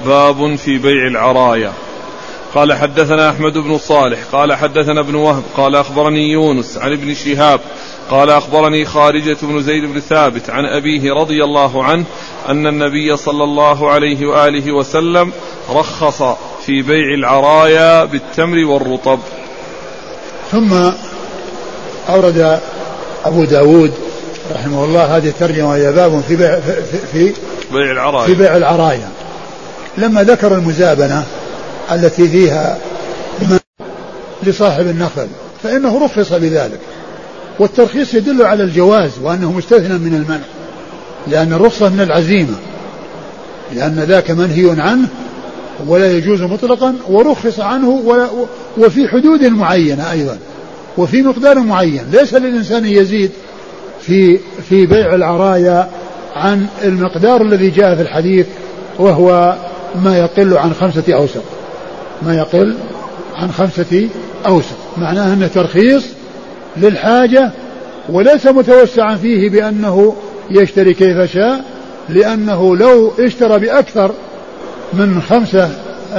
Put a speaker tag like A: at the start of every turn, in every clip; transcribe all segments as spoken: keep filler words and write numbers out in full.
A: باب في بيع العرايا. قال حدثنا أحمد بن صالح قال حدثنا ابن وهب قال أخبرني يونس عن ابن شهاب قال أخبرني خارجة بن زيد بن ثابت عن أبيه رضي الله عنه أن النبي صلى الله عليه وآله وسلم رخص في بيع العرايا بالتمر والرطب.
B: ثم أورد أبو داود رحمه الله هذه الترجمة وهي باب في بيع, في, في,
A: بيع العرايا
B: في بيع العرايا. لما ذكر المزابنة التي فيها لصاحب النخل فإنه رخص بذلك، والترخيص يدل على الجواز وأنه مستثنى من المنع، لأن الرخصة من العزيمة، لأن ذاك منهي عنه ولا يجوز مطلقا، ورخص عنه وفي حدود معينة أيضا وفي مقدار معين. ليس للإنسان يزيد في في بيع العرايا عن المقدار الذي جاء في الحديث، وهو ما يقل عن خمسة أوسق، ما يقل عن خمسة أوسق. معناه أنه ترخيص للحاجة وليس متوسعا فيه بأنه يشتري كيف شاء، لأنه لو اشترى بأكثر من خمسة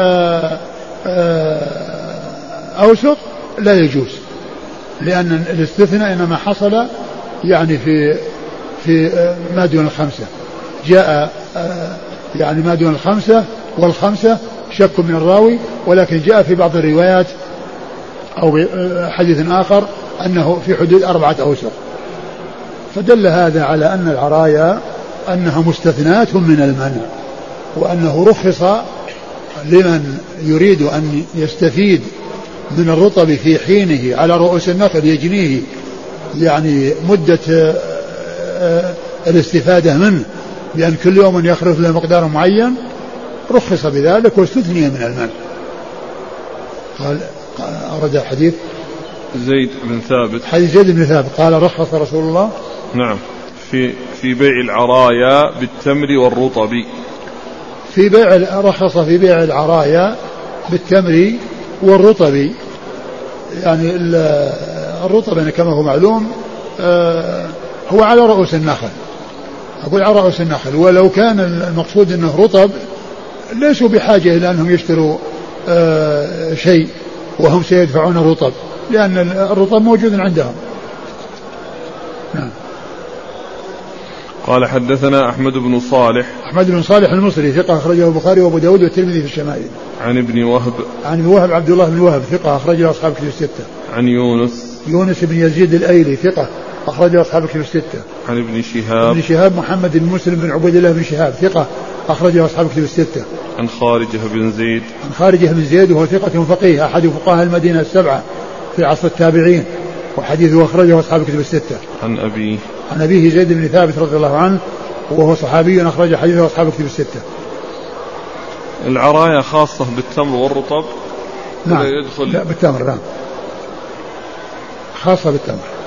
B: أوسق لا يجوز، لأن الاستثناء إنما حصل يعني في في ما دون الخمسة. جاء يعني ما دون الخمسة والخمسة شك من الراوي، ولكن جاء في بعض الروايات أو حديث آخر أنه في حدود أربعة أوسق. فدل هذا على أن العرايا أنها مستثنات من المنع، وأنه رخص لمن يريد أن يستفيد من الرطب في حينه على رؤوس النخل يجنيه يعني مدة الاستفادة منه، بأن كل يوم يخرج له مقدار معين، رخص بذلك واستثني من المنع. قال أورد حديث
A: زيد بن ثابت
B: حديث زيد بن ثابت قال رخص رسول الله
A: نعم في في بيع العرايا بالتمر والرطب.
B: في بيع رخص في بيع العرايا بالتمر والرطب. يعني الرطب يعني كما هو معلوم هو على رؤوس النخل، أقول على رؤوس النخل، ولو كان المقصود أنه رطب ليسوا بحاجة إلى أنهم يشتروا شيء وهم سيدفعون الرطب، لأن الرطب موجود عندهم. نعم.
A: قال حدثنا أحمد بن صالح
B: أحمد بن صالح المصري ثقة أخرجه البخاري وأبو داود والترمذي في الشمائل.
A: عن ابن وهب
B: عن ابن وهب عبد الله بن وهب ثقة أخرجه أصحاب الكتب الستة.
A: عن يونس
B: يونس بن يزيد الأيلي ثقة أخرجه أصحاب الكتب الستة.
A: عن ابن شهاب
B: ابن شهاب محمد بن مسلم بن عبيد الله بن شهاب ثقة أخرجه أصحاب الكتب الستة.
A: عن خارجة بن زيد
B: عن خارجة بن زيد وهو ثقة فقيه أحد فقهاء المدينة السبعة في عصر التابعين، وحديثه أخرجه أصحاب الكتب الستة.
A: عن أبيه
B: عن أبيه زيد بن ثابت رضي الله عنه وهو صحابي أخرج حديثه أصحاب الكتب الستة.
A: العرايا خاصة بالتمر والرطب؟
B: نعم.
A: يدخل
B: لا بالتمر، نعم خاصة بالتمر.